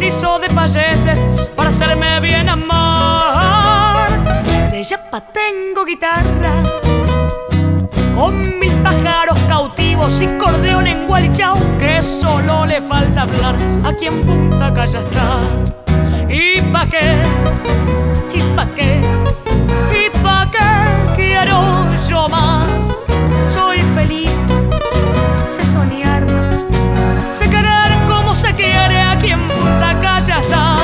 preciso de payeses para hacerme bien amar. De Yapa tengo guitarra con 1000 pájaros cautivos y cordeón en Gualichao, que solo le falta hablar. Aquí en Punta Calla está. ¿Y pa' qué? ¿Y pa' qué? ¿Y pa' qué quiero yo más? Soy feliz, sé soñar, sé querer como se quiere. Aquí en Punta Calla está.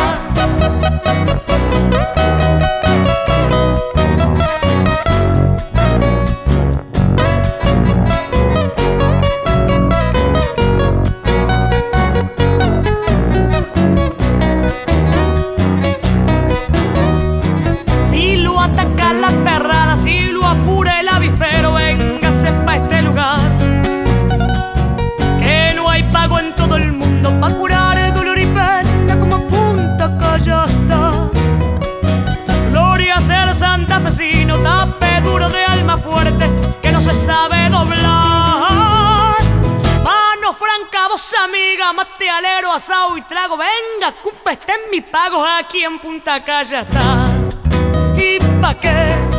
La perrada, si lo apura el avispero, véngase pa' este lugar, que no hay pago en todo el mundo pa' curar el dolor y pena como Punta Calla está. Gloria sea el santafesino, tape duro de alma fuerte, que no se sabe doblar. Mano franca, voz amiga, mate alero, asado y trago, venga, cumpa, está en mi pago, aquí en Punta Calla está. ¿Y pa' qué?